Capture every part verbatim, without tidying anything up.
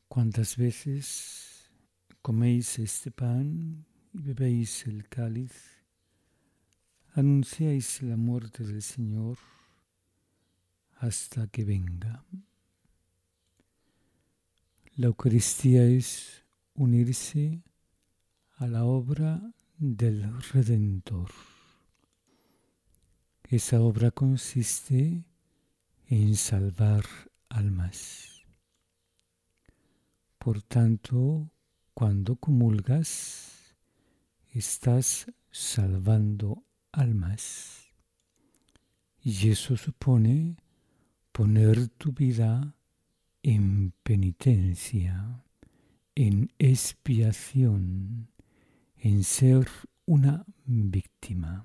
¿Cuántas veces coméis este pan y bebéis el cáliz? Anunciáis la muerte del Señor hasta que venga. La Eucaristía es unirse a la obra del Redentor. Esa obra consiste en salvar almas. Por tanto, cuando comulgas, estás salvando almas. Y eso supone poner tu vida en penitencia, en expiación, en ser una víctima.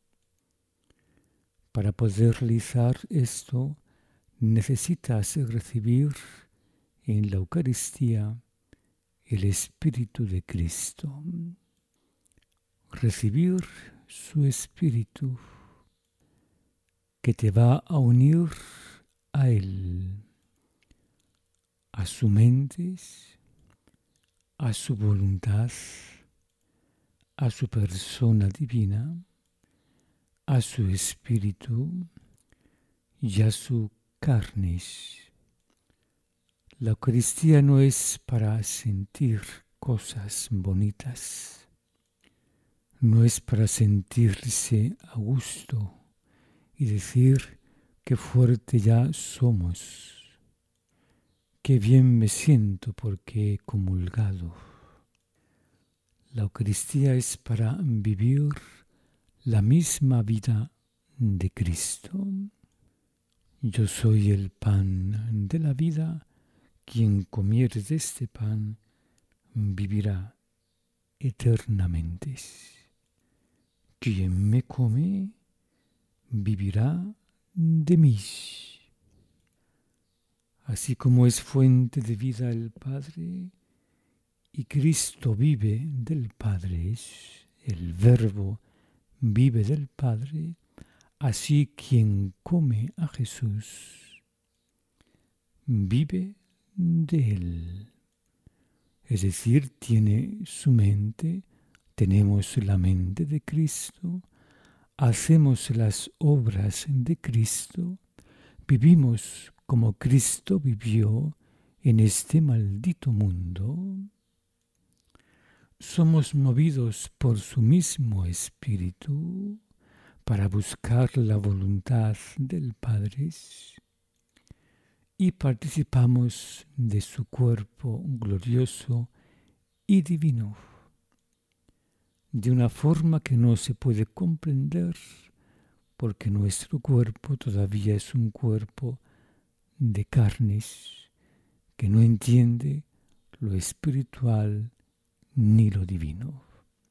Para poder realizar esto, necesitas recibir en la Eucaristía el Espíritu de Cristo. Recibir su Espíritu que te va a unir a Él, a su mente, a su voluntad, a su persona divina, a su espíritu y a su carne. La Eucaristía no es para sentir cosas bonitas, no es para sentirse a gusto y decir qué fuerte ya somos, qué bien me siento porque he comulgado. La Eucaristía es para vivir la misma vida de Cristo. Yo soy el pan de la vida, quien comiere de este pan vivirá eternamente. Quien me come vivirá de mí. Así como es fuente de vida el Padre, y Cristo vive del Padre, el Verbo vive del Padre, así quien come a Jesús vive de Él. Es decir, tiene su mente, tenemos la mente de Cristo, hacemos las obras de Cristo, vivimos como Cristo vivió en este maldito mundo. Somos movidos por su mismo Espíritu para buscar la voluntad del Padre y participamos de su cuerpo glorioso y divino, de una forma que no se puede comprender porque nuestro cuerpo todavía es un cuerpo de carnes que no entiende lo espiritual ni lo divino.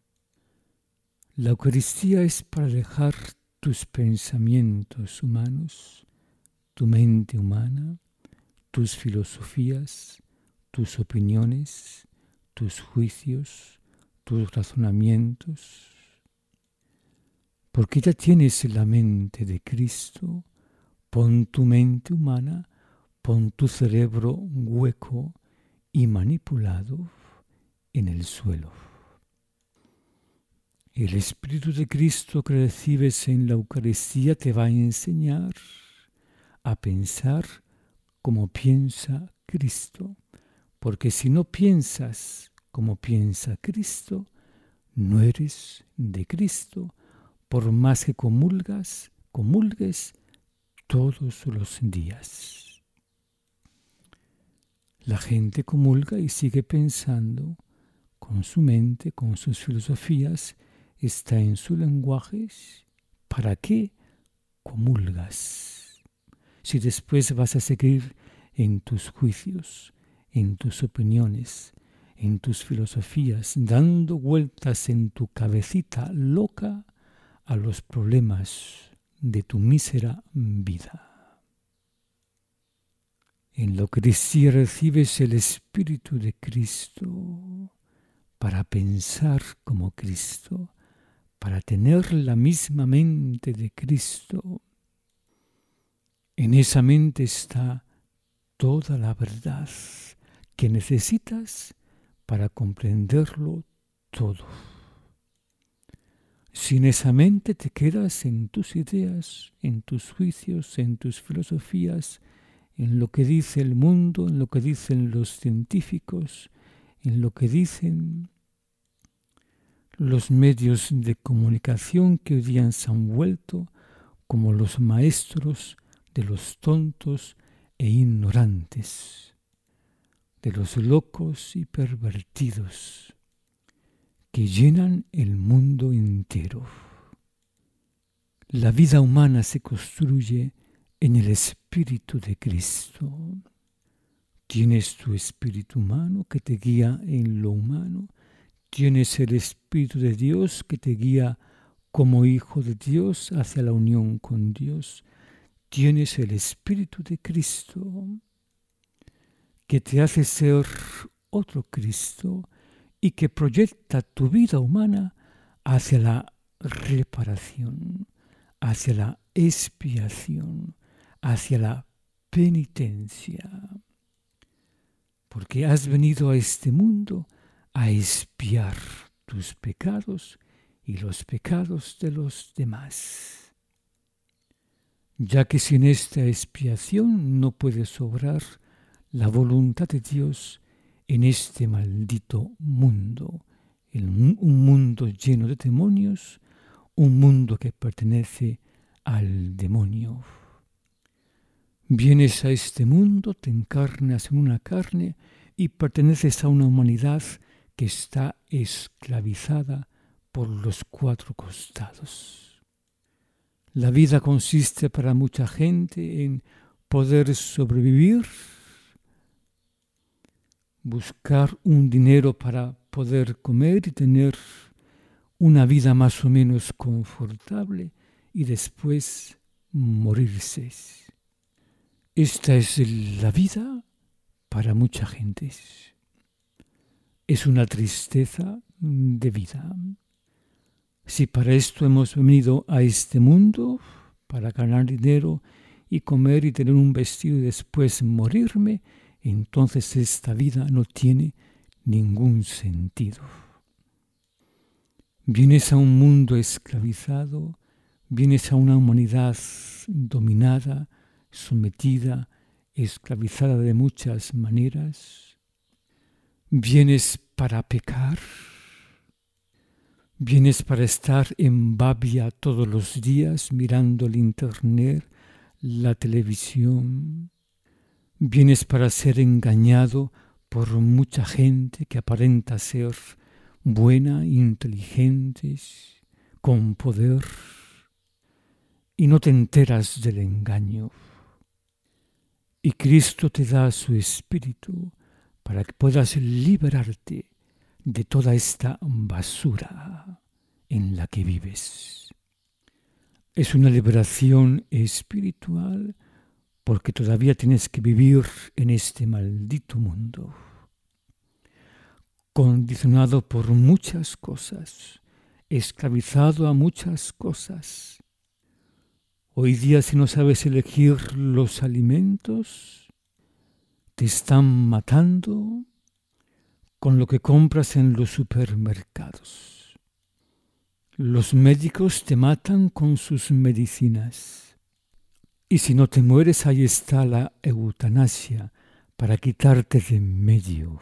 La Eucaristía es para dejar tus pensamientos humanos, tu mente humana, tus filosofías, tus opiniones, tus juicios, tus razonamientos, porque ya tienes la mente de Cristo. Pon tu mente humana, pon tu cerebro hueco y manipulado en el suelo. El Espíritu de Cristo que recibes en la Eucaristía te va a enseñar a pensar como piensa Cristo, porque si no piensas como piensa Cristo, no eres de Cristo, por más que comulgas, comulgues todos los días. La gente comulga y sigue pensando con su mente, con sus filosofías, está en su lenguaje. ¿Para qué comulgas? Si después vas a seguir en tus juicios, en tus opiniones, en tus filosofías, dando vueltas en tu cabecita loca a los problemas de tu mísera vida. En la Eucaristía recibes el Espíritu de Cristo para pensar como Cristo, para tener la misma mente de Cristo. En esa mente está toda la verdad que necesitas para comprenderlo todo. Si en esa mente te quedas en tus ideas, en tus juicios, en tus filosofías, en lo que dice el mundo, en lo que dicen los científicos, en lo que dicen los medios de comunicación que hoy día se han vuelto como los maestros de los tontos e ignorantes, de los locos y pervertidos que llenan el mundo entero. La vida humana se construye en el Espíritu de Cristo. Tienes tu espíritu humano que te guía en lo humano. Tienes el Espíritu de Dios que te guía como hijo de Dios hacia la unión con Dios. Tienes el Espíritu de Cristo que te hace ser otro Cristo y que proyecta tu vida humana hacia la reparación, hacia la expiación, hacia la penitencia. Porque has venido a este mundo a expiar tus pecados y los pecados de los demás. Ya que sin esta expiación no puedes obrar la voluntad de Dios en este maldito mundo, en un mundo lleno de demonios, un mundo que pertenece al demonio. Vienes a este mundo, te encarnas en una carne y perteneces a una humanidad que está esclavizada por los cuatro costados. La vida consiste para mucha gente en poder sobrevivir, buscar un dinero para poder comer y tener una vida más o menos confortable y después morirse. Esta es la vida para mucha gente. Es una tristeza de vida. Si para esto hemos venido a este mundo, para ganar dinero y comer y tener un vestido y después morirme, entonces esta vida no tiene ningún sentido. Vienes a un mundo esclavizado, vienes a una humanidad dominada, sometida, esclavizada de muchas maneras. Vienes para pecar, vienes para estar en babia todos los días mirando el internet, la televisión. Vienes para ser engañado por mucha gente que aparenta ser buena, inteligente, con poder, y no te enteras del engaño. Y Cristo te da su Espíritu para que puedas liberarte de toda esta basura en la que vives. Es una liberación espiritual porque todavía tienes que vivir en este maldito mundo, condicionado por muchas cosas, esclavizado a muchas cosas. Hoy día, si no sabes elegir los alimentos, te están matando con lo que compras en los supermercados. Los médicos te matan con sus medicinas. Y si no te mueres, ahí está la eutanasia para quitarte de en medio.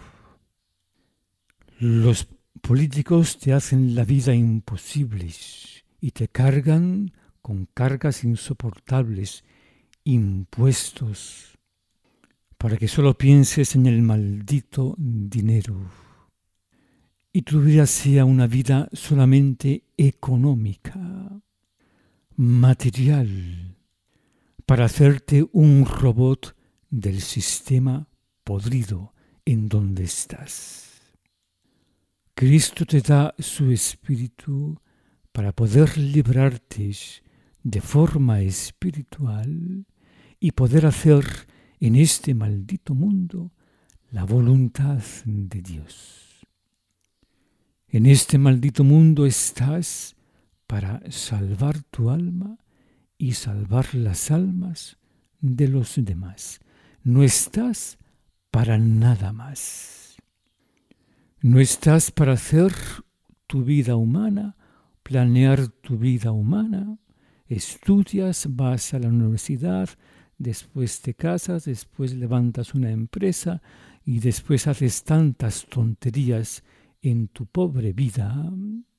Los políticos te hacen la vida imposible y te cargan con cargas insoportables, impuestos, para que solo pienses en el maldito dinero y tu vida sea una vida solamente económica, material, para hacerte un robot del sistema podrido en donde estás. Cristo te da su Espíritu para poder librarte de forma espiritual y poder hacer en este maldito mundo la voluntad de Dios. En este maldito mundo estás para salvar tu alma y salvar las almas de los demás. No estás para nada más. No estás para hacer tu vida humana, planear tu vida humana. Estudias, vas a la universidad, después te casas, después levantas una empresa y después haces tantas tonterías en tu pobre vida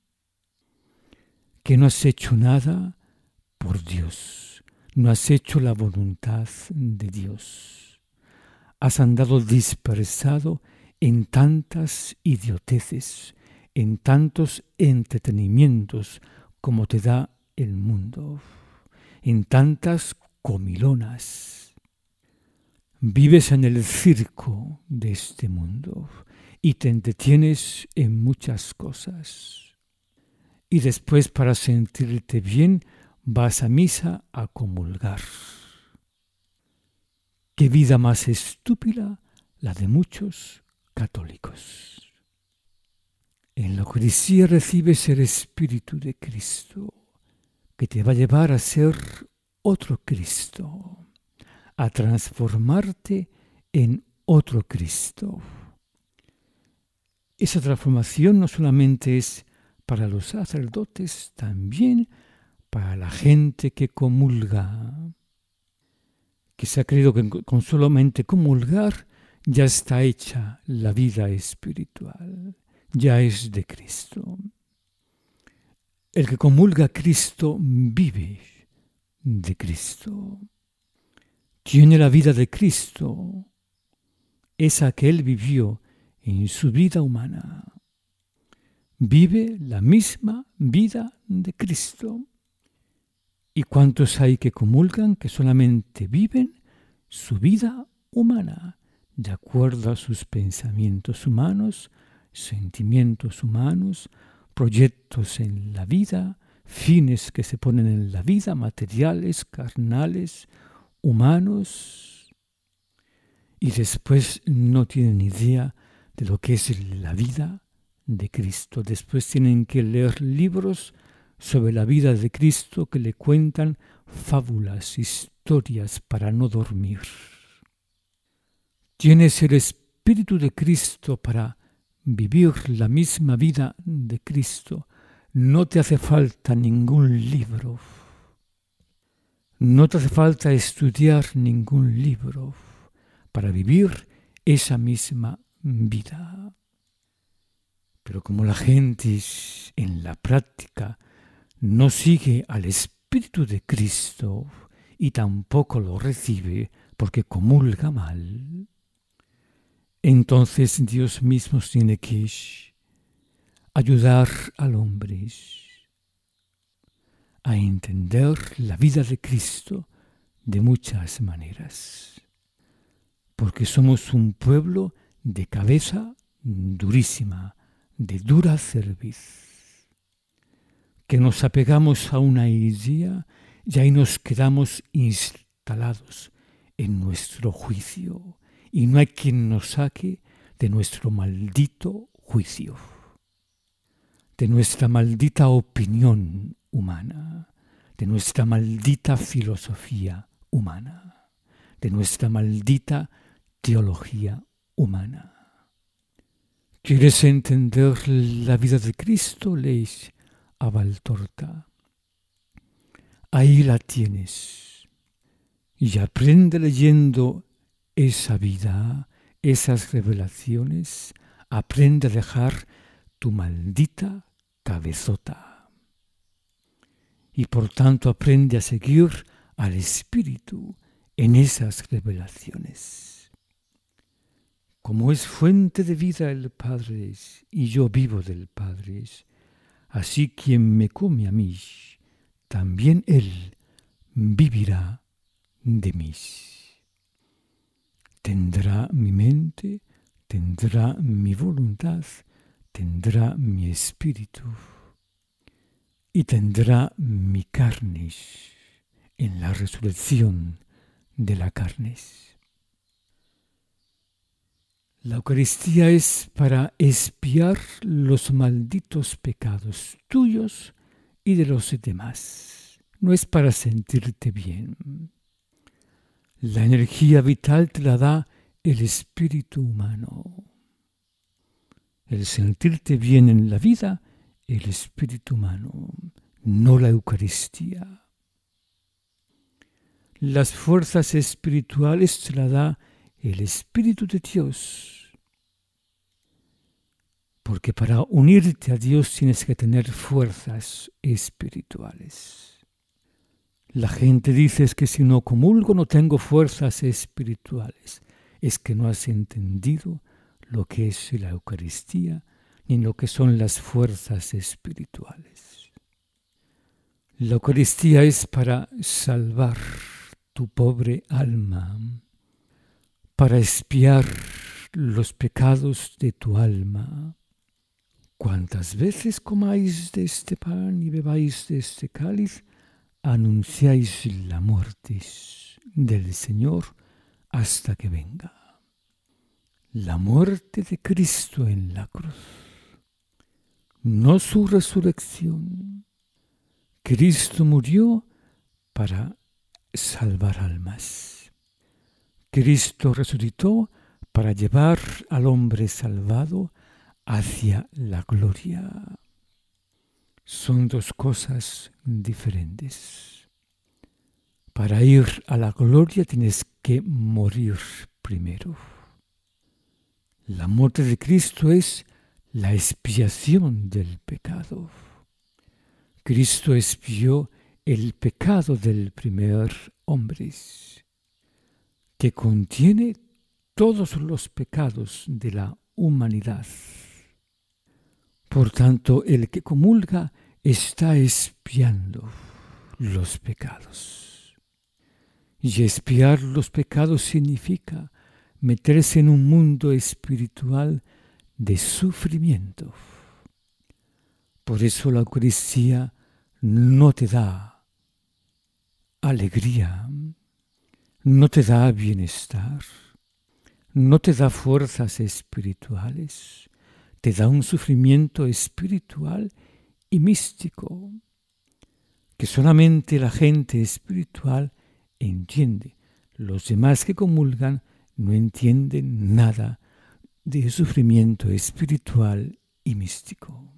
que no has hecho nada por Dios, no has hecho la voluntad de Dios. Has andado dispersado en tantas idioteces, en tantos entretenimientos como te da el mundo, en tantas comilonas. Vives en el circo de este mundo y te entretienes en muchas cosas. Y después, para sentirte bien, vas a misa a comulgar. ¿Qué vida más estúpida la de muchos católicos? En la Eucaristía recibes el Espíritu de Cristo, que te va a llevar a ser otro Cristo, a transformarte en otro Cristo. Esa transformación no solamente es para los sacerdotes, también para la gente que comulga, que se ha creído que con solamente comulgar ya está hecha la vida espiritual, ya es de Cristo. El que comulga a Cristo vive de Cristo, tiene la vida de Cristo, esa que Él vivió en su vida humana. Vive la misma vida de Cristo. ¿Y cuántos hay que comulgan que solamente viven su vida humana, de acuerdo a sus pensamientos humanos, sentimientos humanos, proyectos en la vida, fines que se ponen en la vida, materiales, carnales, humanos, y después no tienen idea de lo que es la vida de Cristo? Después tienen que leer libros sobre la vida de Cristo que le cuentan fábulas, historias para no dormir. Tienes el Espíritu de Cristo para vivir la misma vida de Cristo. No te hace falta ningún libro. No te hace falta estudiar ningún libro para vivir esa misma vida. Pero como la gente en la práctica no sigue al Espíritu de Cristo y tampoco lo recibe porque comulga mal, entonces Dios mismo tiene que ayudar al hombre a entender la vida de Cristo de muchas maneras. Porque somos un pueblo de cabeza durísima, de dura cerviz, que nos apegamos a una idea y ahí nos quedamos instalados en nuestro juicio y no hay quien nos saque de nuestro maldito juicio, de nuestra maldita opinión humana, de nuestra maldita filosofía humana, de nuestra maldita teología humana. ¿Quieres entender la vida de Cristo? Lees a Valtorta. Ahí la tienes. Y aprende leyendo esa vida, esas revelaciones. Aprende a dejar tu maldita cabezota. Y por tanto aprende a seguir al Espíritu en esas revelaciones. Como es fuente de vida el Padre y yo vivo del Padre, así quien me come a mí, también Él vivirá de mí. Tendrá mi mente, tendrá mi voluntad, tendrá mi espíritu y tendrá mi carne en la resurrección de la carne. La Eucaristía es para expiar los malditos pecados tuyos y de los demás. No es para sentirte bien. La energía vital te la da el espíritu humano. El sentirte bien en la vida, el espíritu humano, no la Eucaristía. Las fuerzas espirituales te las da el Espíritu de Dios. Porque para unirte a Dios tienes que tener fuerzas espirituales. La gente dice es que si no comulgo no tengo fuerzas espirituales. Es que no has entendido lo que es la Eucaristía ni lo que son las fuerzas espirituales. La Eucaristía es para salvar tu pobre alma, para expiar los pecados de tu alma. Cuantas veces comáis de este pan y bebáis de este cáliz, anunciáis la muerte del Señor hasta que venga. La muerte de Cristo en la cruz, no su resurrección. Cristo murió para salvar almas. Cristo resucitó para llevar al hombre salvado hacia la gloria. Son dos cosas diferentes. Para ir a la gloria tienes que morir primero. La muerte de Cristo es la expiación del pecado. Cristo expió el pecado del primer hombre, que contiene todos los pecados de la humanidad. Por tanto, el que comulga está expiando los pecados. Y expiar los pecados significa meterse en un mundo espiritual de sufrimiento. Por eso la Eucaristía no te da alegría, no te da bienestar, no te da fuerzas espirituales, te da un sufrimiento espiritual y místico que solamente la gente espiritual entiende. Los demás que comulgan no entienden nada de sufrimiento espiritual y místico.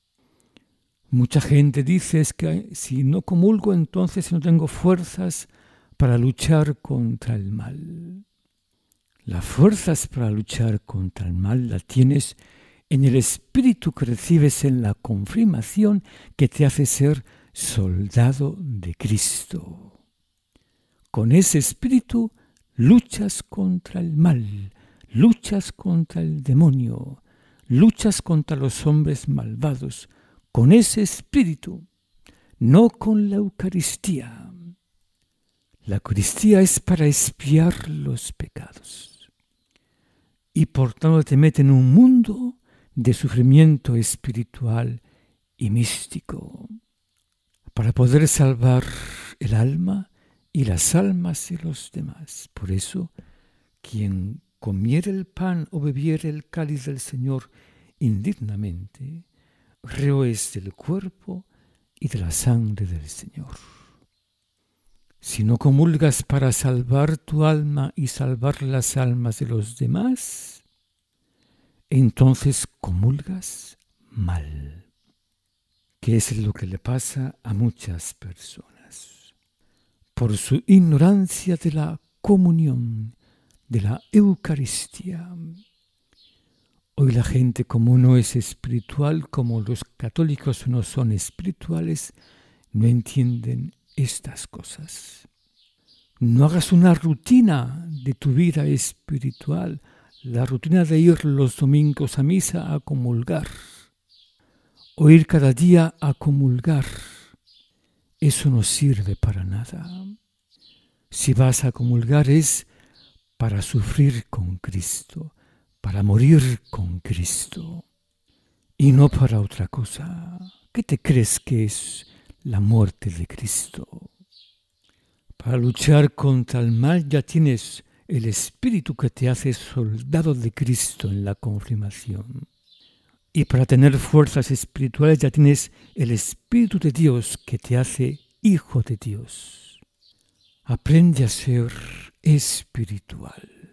Mucha gente dice es que si no comulgo entonces no tengo fuerzas para luchar contra el mal. Las fuerzas para luchar contra el mal las tienes en el espíritu que recibes en la confirmación que te hace ser soldado de Cristo. Con ese espíritu luchas contra el mal, luchas contra el demonio, luchas contra los hombres malvados, con ese espíritu, no con la Eucaristía. La Eucaristía es para expiar los pecados. Y por tanto te mete en un mundo de sufrimiento espiritual y místico, para poder salvar el alma y las almas de los demás. Por eso, quien comiere el pan o bebiere el cáliz del Señor indignamente, reo es del cuerpo y de la sangre del Señor. Si no comulgas para salvar tu alma y salvar las almas de los demás, entonces comulgas mal, que es lo que le pasa a muchas personas. Por su ignorancia de la comunión, de la Eucaristía. Hoy la gente, como no es espiritual, como los católicos no son espirituales, no entienden estas cosas. No hagas una rutina de tu vida espiritual, la rutina de ir los domingos a misa a comulgar, o ir cada día a comulgar. Eso no sirve para nada. Si vas a comulgar es para sufrir con Cristo, para morir con Cristo, y no para otra cosa. ¿Qué te crees que es la muerte de Cristo? Para luchar contra el mal ya tienes el Espíritu que te hace soldado de Cristo en la confirmación. Y para tener fuerzas espirituales ya tienes el Espíritu de Dios que te hace hijo de Dios. Aprende a ser espiritual.